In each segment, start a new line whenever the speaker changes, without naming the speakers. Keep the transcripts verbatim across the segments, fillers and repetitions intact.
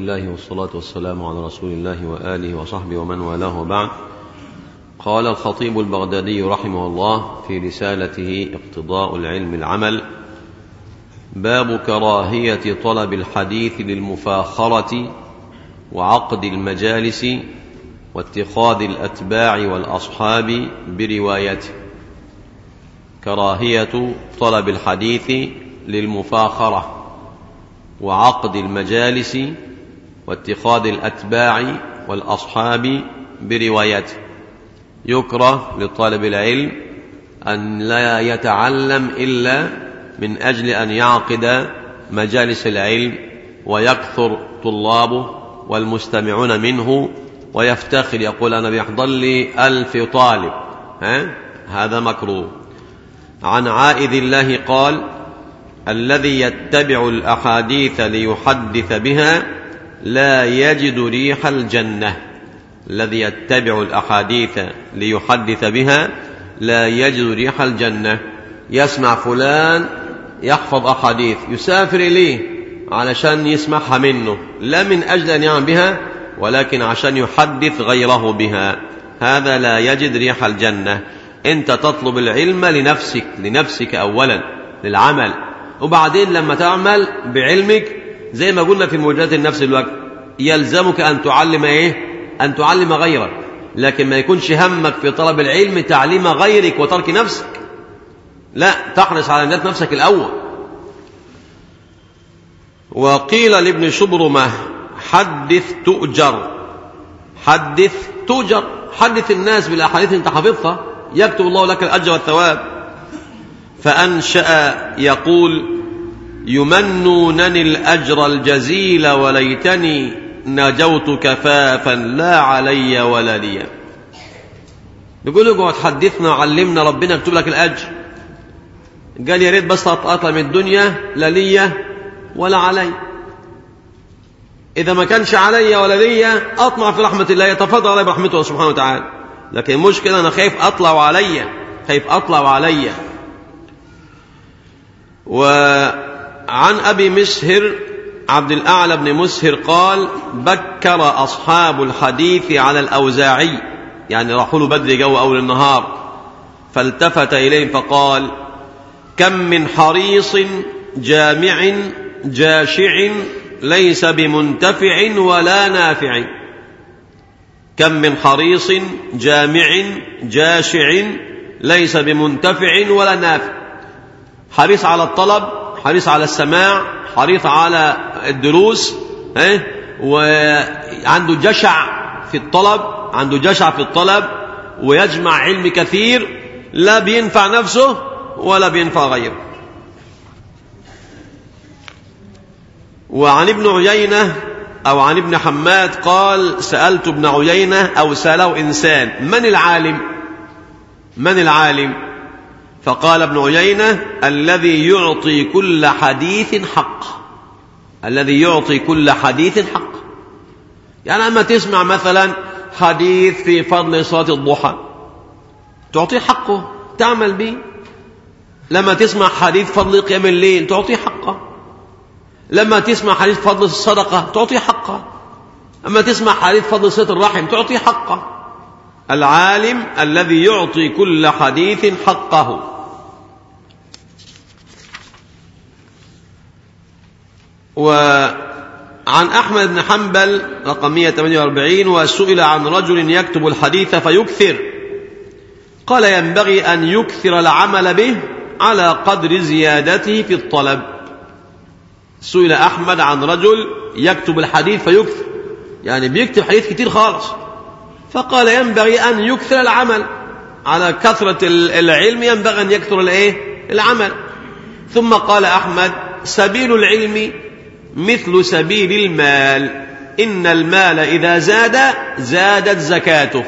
الله والصلاة والسلام على رسول الله وآله وصحبه ومن والاه وبعد. قال الخطيب البغدادي رحمه الله في رسالته اقتضاء العلم العمل: باب كراهية طلب الحديث للمفاخرة وعقد المجالس واتخاذ الأتباع والأصحاب بروايته. كراهية طلب الحديث للمفاخرة وعقد المجالس واتخاذ الأتباع والأصحاب بروايته. يكره لطالب العلم أن لا يتعلم إلا من أجل أن يعقد مجالس العلم ويكثر طلابه والمستمعون منه ويفتخر يقول أنا بيحضر لي ألف طالب. ها؟ هذا مكروه. عن عائذ الله قال: الذي يتبع الأحاديث ليحدث بها لا يجد ريح الجنة. الذي يتبع الأحاديث ليحدث بها لا يجد ريح الجنة. يسمع فلان يحفظ أحاديث يسافر إليه علشان يسمعها منه، لا من أجل أن يعمل بها ولكن عشان يحدث غيره بها. هذا لا يجد ريح الجنة. أنت تطلب العلم لنفسك لنفسك أولا للعمل، وبعدين لما تعمل بعلمك زي ما قلنا في موجات النفس الوقت يلزمك أن تعلم إيه؟ أن تعلم غيرك، لكن ما يكونش همك في طلب العلم تعليم غيرك وترك نفسك. لا، تحرص على نجاة نفسك الأول. وقيل لابن شبرمة: حدث تؤجر. حدث تؤجر، حدث الناس بالأحاديث أنت حفظها يكتب الله لك الأجر والثواب. فأنشأ يقول: يمنونني الأجر الجزيل وليتني نجوت كفافا لا علي ولا لي. بيقول له اقعد حدثنا علمنا ربنا يكتب لك الأجر. قال يا ريت بس أطلع من الدنيا لا لي ولا علي. إذا ما كانش علي ولا لي أطمع في رحمة الله، يتفضل علي برحمته سبحانه وتعالى. لكن المشكلة أنا خايف أطلع وعلي، خايف أطلع وعلي. وعن أبي مسهر عبد الأعلى بن مسهر قال: بكر أصحاب الحديث على الأوزاعي، يعني راحوا له بدري جو أول النهار، فالتفت إليهم فقال: كم من حريص جامع جاشع ليس بمنتفع ولا نافع. كم من حريص جامع جاشع ليس بمنتفع ولا نافع. حريص على الطلب، حريص على السماع، حريص على الدروس، اه؟ وعنده جشع في الطلب، عنده جشع في الطلب ويجمع علم كثير لا بينفع نفسه ولا بينفع غيره. وعن ابن عيينة أو عن ابن حماد قال: سألت ابن عيينة أو سأله إنسان: من العالم؟ من العالم؟ فقال ابن عيينة: الذي يعطي كل حديث حق. الذي يعطي كل حديث حق. يعني أما تسمع مثلا حديث في فضل صلاة الضحى تعطيه حقه تعمل به. لما تسمع حديث فضل قيام الليل تعطيه حقه. لما تسمع حديث فضل الصدقة تعطيه حقه. أما تسمع حديث فضل صلة الرحم تعطيه حقه. العالم الذي يعطي كل حديث حقه. وعن أحمد بن حنبل رقم مئة وثمانية وأربعين: وسئل عن رجل يكتب الحديث فيكثر، قال: ينبغي أن يكثر العمل به على قدر زيادته في الطلب. سئل أحمد عن رجل يكتب الحديث فيكثر، يعني بيكتب حديث كتير خالص، فقال: ينبغي أن يكثر العمل على كثرة العلم، ينبغي أن يكثر الإيه؟ العمل. ثم قال أحمد: سبيل العلم مثل سبيل المال، إن المال إذا زاد زادت زكاته.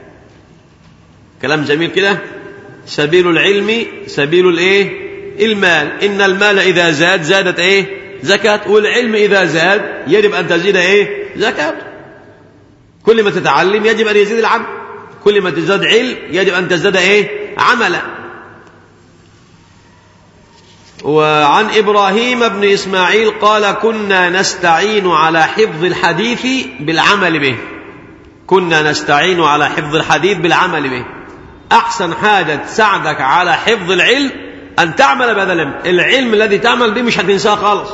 كلام جميل كده. سبيل العلم سبيل الإيه؟ المال، إن المال إذا زاد زادت إيه؟ زكاة. والعلم إذا زاد يجب أن تزيد إيه؟ زكاة. كل ما تتعلم يجب أن يزيد العمل، كل ما تزداد علم يجب أن تزداد إيه؟ عملا. وعن إبراهيم بن إسماعيل قال كنا نستعين على حفظ الحديث بالعمل به. كنا نستعين على حفظ الحديث بالعمل به. أحسن حاجة تساعدك على حفظ العلم أن تعمل بهذا العلم. العلم الذي تعمل به مش هتنساه خالص.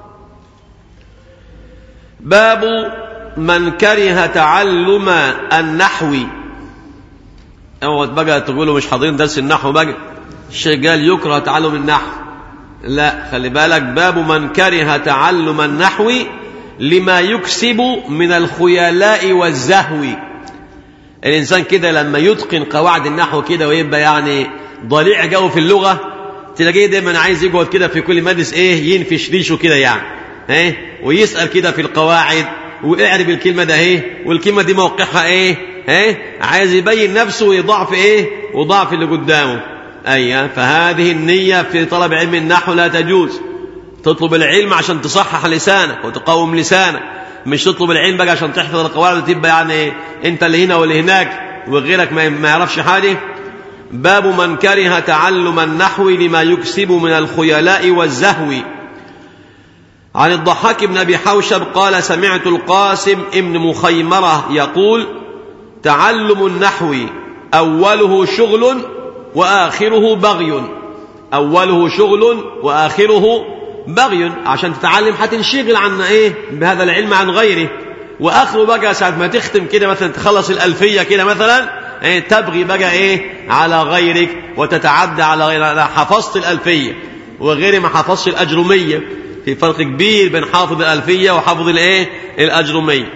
باب من كره تعلم النحو. أول بقى تقولوا مش حاضرين درس النحو بقى، الشيء قال يكره تعلم النحو. لا، خلي بالك، باب من كره تعلم النحو لما يكسب من الخيلاء والزهو. الإنسان كده لما يتقن قواعد النحو كده ويبقى يعني ضليع جو في اللغة، تلاقيه دايما عايز يقعد كده في كل مجلس ايه ينفش ريشه كده يعني ايه ويسأل كده في القواعد ويعرف الكلمة ده ايه والكلمة دي موقعها ايه ايه عايز يبين نفسه ويضعف ايه وضعف اللي قدامه. ايوه، فهذه النية في طلب علم النحو لا تجوز. تطلب العلم عشان تصحح لسانك وتقوم لسانك، مش تطلب العلم بقى عشان تحفظ القواعد وتبقى يعني انت اللي هنا واللي هناك وغيرك ما يعرفش حاجة. باب من كره تعلم النحو لما يكسب من الخيلاء والزهو. عن الضحاك بن أبي حوشب قال سمعت القاسم ابن مخيمرة يقول تعلم النحو أوله شغل وآخره بغي. أوله شغل وآخره بغي، عشان تتعلم هتنشغل عن ايه بهذا العلم عن غيره، وآخره بقى ساعة ما تختم كده مثلا تخلص الألفية كده مثلا ايه تبغي بقى ايه على غيرك وتتعدى على غيرك. حفظت الألفية وغيري ما حفظش الأجرمية، في فرق كبير بين حافظ الألفية وحافظ الايه الأجرمية.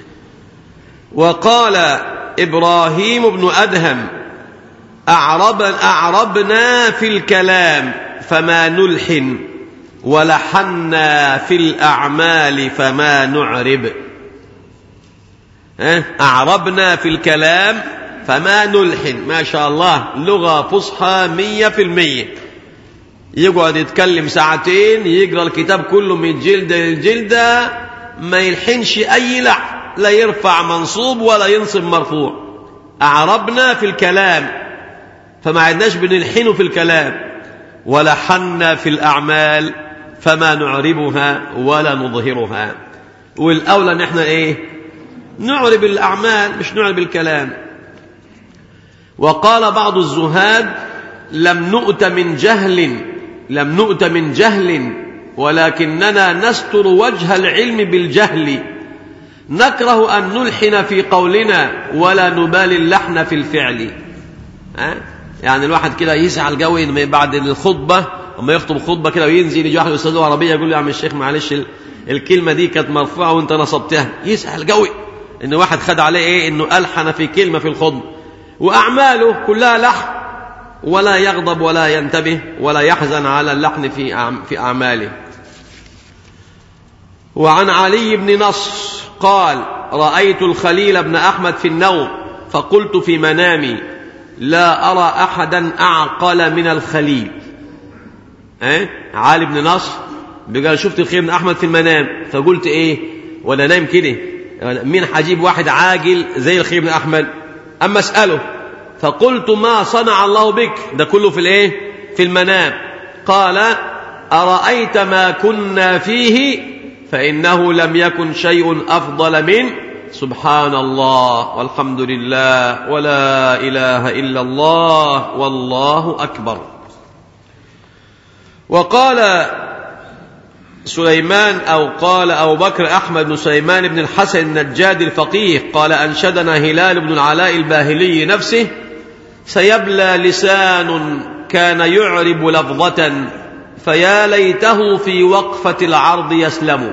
وقال إبراهيم بن أدهم أعرب أعربنا في الكلام فما نلحن ولحنا في الأعمال فما نعرب. أعربنا في الكلام فما نلحن. ما شاء الله، لغة فصحى مية في المية. يقعد يتكلم ساعتين يقرأ الكتاب كله من جلدة للجلدة، ما يلحنش أي لحن، لا يرفع منصوب ولا ينصب مرفوع. أعربنا في الكلام، فما عدناش بنلحنه في الكلام. ولحنا في الأعمال فما نعربها ولا نظهرها. والأولى نحن إيه نعرب الأعمال مش نعرب الكلام. وقال بعض الزهاد لم نؤت من جهل لم نؤت من جهل ولكننا نستر وجه العلم بالجهل. نكره أن نلحن في قولنا ولا نبالي اللحن في الفعل. أه؟ يعني الواحد كده يزعل قوي بعد الخطبة وما يخطب خطبة كده وينزل يجي واحد أستاذ عربية يقول له يا عم الشيخ معلش الكلمة دي كانت مرفوعة وانت نصبتها. يزعل قوي إن واحد خد عليه إيه إنه ألحن في كلمة في الخطبة، وأعماله كلها لحن، ولا يغضب ولا ينتبه ولا يحزن على اللحن في في أعماله. وعن علي بن نصر قال رأيت الخليل بن أحمد في النوم فقلت في منامي لا أرى أحدا أعقل من الخليل. أه؟ علي بن نصر بيقال شفت الخليل بن أحمد في المنام، فقلت إيه ولا نايم كده مين حجيب واحد عاقل زي الخليل بن أحمد؟ أما أسأله فقلت ما صنع الله بك؟ ده كله في الإيه في المنام. قال أرأيت ما كنا فيه فإنه لم يكن شيء أفضل من سبحان الله والحمد لله ولا إله إلا الله والله أكبر. وقال سليمان أو قال أبو بكر أحمد بن سليمان بن الحسن النجاد الفقيه قال أنشدنا هلال بن العلاء الباهلي نفسه سيبلى لسان كان يعرب لفظة فيا ليته في وقفة العرض يسلم.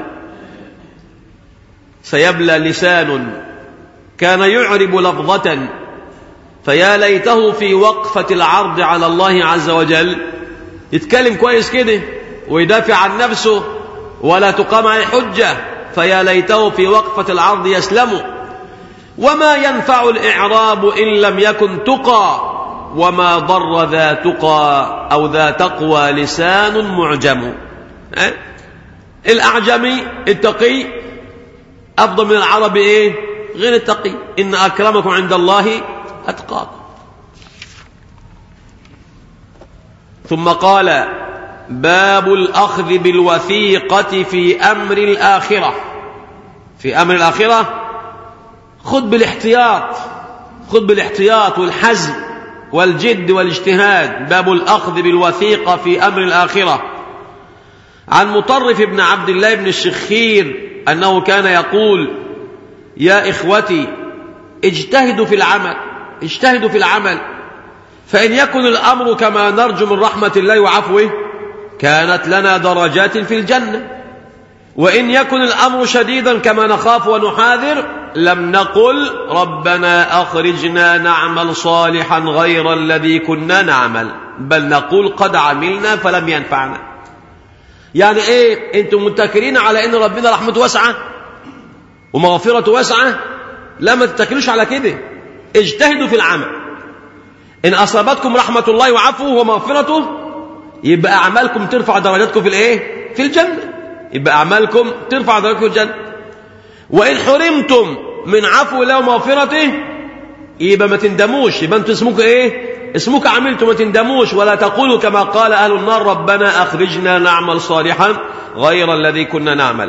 سيبلى لسان كان يعرب لفظة فيا ليته في وقفة العرض على الله عز وجل. يتكلم كويس كده ويدافع عن نفسه ولا تقام عليه حجة، فيا ليته في وقفة العرض يسلم. وما ينفع الإعراب إن لم يكن تقى وما ضر ذا تقى أو ذا تقوى لسان معجم. أه؟ الأعجمي التقي أفضل من العربي إيه غير التقي. إن أكرمكم عند الله أتقاكم. ثم قال باب الأخذ بالوثيقة في أمر الآخرة. في أمر الآخرة خذ بالاحتياط، خذ بالاحتياط والحزم والجد والاجتهاد. باب الأخذ بالوثيقة في أمر الآخرة. عن مطرف بن عبد الله بن الشخير أنه كان يقول: يا إخوتي اجتهدوا في العمل، اجتهدوا في العمل، فإن يكن الأمر كما نرجو من رحمة الله وعفوه كانت لنا درجات في الجنة، وإن يكن الأمر شديدا كما نخاف ونحاذر لم نقل ربنا أخرجنا نعمل صالحا غير الذي كنا نعمل، بل نقول قد عملنا فلم ينفعنا. يعني ايه؟ انتم متكلين على ان ربنا رحمته واسعة ومغفرته واسعة؟ لا، ما تتكلوش على كده. اجتهدوا في العمل، ان اصابتكم رحمة الله وعفوه ومغفرته يبقى اعمالكم ترفع درجاتكم في الايه؟ في الجنة. يبقى اعمالكم ترفع درجاتكم في الجنة. وان حرمتم من عفو الله ومغفرته يبقى ما تندموش، يبقى انتم اسمكم ايه؟ اسمك عملتم، ما تندموش. ولا تقولوا كما قال أهل النار ربنا أخرجنا نعمل صالحا غير الذي كنا نعمل.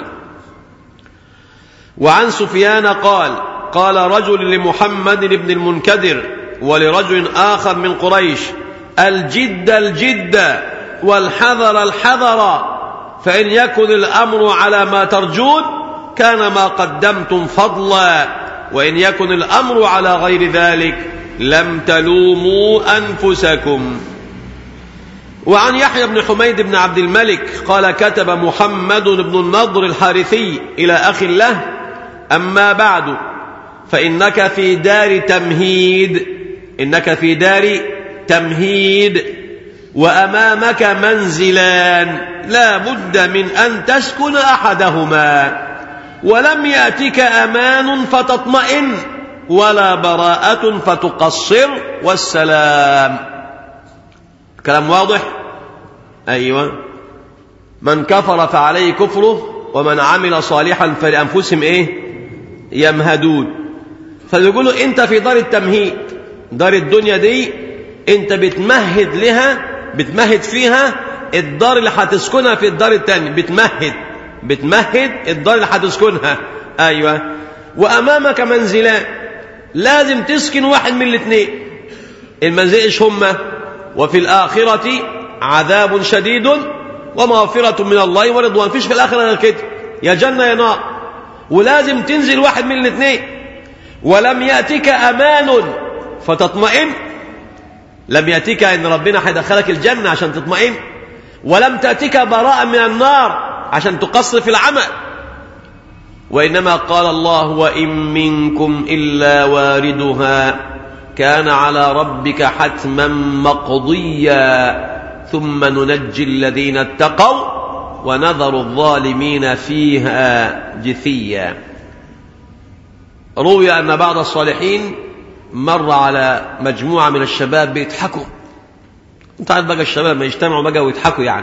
وعن سفيان قال: قال رجل لمحمد بن المنكدر ولرجل آخر من قريش: الجد الجد والحذر الحذر، فإن يكن الأمر على ما ترجون كان ما قدمتم فضلا، وإن يكن الأمر على غير ذلك لم تلوموا أنفسكم. وعن يحيى بن حميد بن عبد الملك قال: كتب محمد بن النضر الحارثي إلى أخ له: أما بعد فإنك في دار تمهيد، إنك في دار تمهيد وأمامك منزلان لا بد من أن تسكن أحدهما، ولم يأتك أمان فتطمئن ولا براءة فتقصر، والسلام. كلام واضح؟ أيوة. من كفر فعليه كفره ومن عمل صالحا فلأنفسهم إيه؟ يمهدون. فيقولوا أنت في دار التمهيد، دار الدنيا دي أنت بتمهد لها، بتمهد فيها الدار اللي هتسكنها في الدار التانية، بتمهد بتمهد الدار اللي هتسكنها. أيوة. وأمامك منزلان، لازم تسكن واحد من الاثنين. المنزل ايش هما؟ وفي الآخرة عذاب شديد ومغفرة من الله ورضوان. فيش في الآخرة غير كده، يا جنة يا نار، ولازم تنزل واحد من الاثنين. ولم يأتك أمان فتطمئن، لم يأتك ان ربنا هيدخلك الجنة عشان تطمئن، ولم تأتك براءة من النار عشان تقصر في العمل. وإنما قال الله: وإن منكم إلا واردها كان على ربك حتما مقضيا ثم ننجي الذين اتقوا ونذر الظالمين فيها جثيا. روي أن بعض الصالحين مر على مجموعة من الشباب بيضحكوا. انت عارف بقى الشباب ما يجتمعوا بقى ويضحكوا يعني،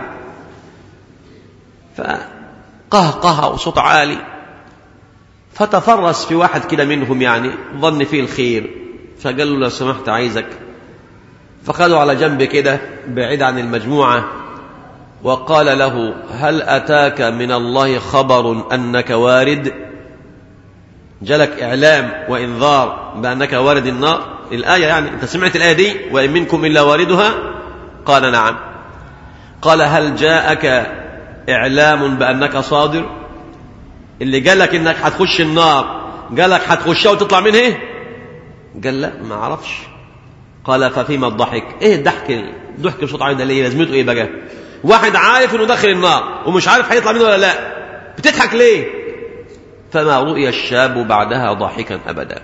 فقهقه وصوت عالي، فتفرس في واحد كده منهم يعني ظن فيه الخير، فقال له: لو سمحت عايزك. فخذوا على جنب كده بعيد عن المجموعة وقال له: هل أتاك من الله خبر أنك وارد؟ جالك إعلام وإنذار بأنك وارد النار؟ الآية يعني أنت سمعت الآية دي: وإن منكم إلا واردها؟ قال: نعم. قال: هل جاءك إعلام بأنك صادر؟ اللي قالك إنك هتخش النار قالك هتخشها وتطلع منها؟ قال: لا، ما أعرفش. قال: ففيما الضحك؟ إيه الضحك؟ الضحك بصوت عالي ده ليه؟ لازمته إيه بقى؟ واحد عارف إنه داخل النار ومش عارف هيطلع منه ولا لا، بتضحك ليه؟ فما رؤي الشاب بعدها ضاحكا أبدا.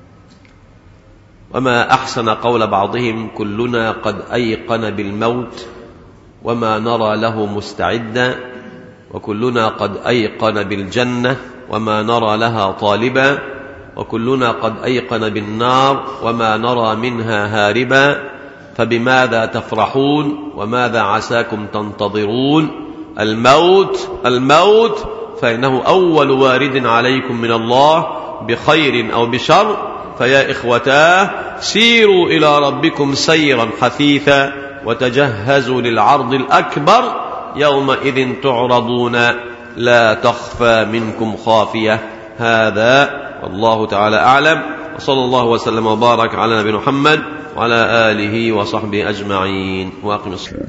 وما أحسن قول بعضهم: كلنا قد أيقن بالموت وما نرى له مستعدا، وكلنا قد أيقن بالجنة وما نرى لها طالبا، وكلنا قد أيقن بالنار وما نرى منها هاربا، فبماذا تفرحون وماذا عساكم تنتظرون؟ الموت الموت فإنه أول وارد عليكم من الله بخير أو بشر، فيا إخوتاه سيروا إلى ربكم سيرا حثيثا وتجهزوا للعرض الأكبر يومئذ تعرضون لا تخفى منكم خافية. هذا والله تعالى أعلم، وصلى الله وسلم وبارك على نبينا محمد وعلى آله وصحبه أجمعين. وأقم الصلاة.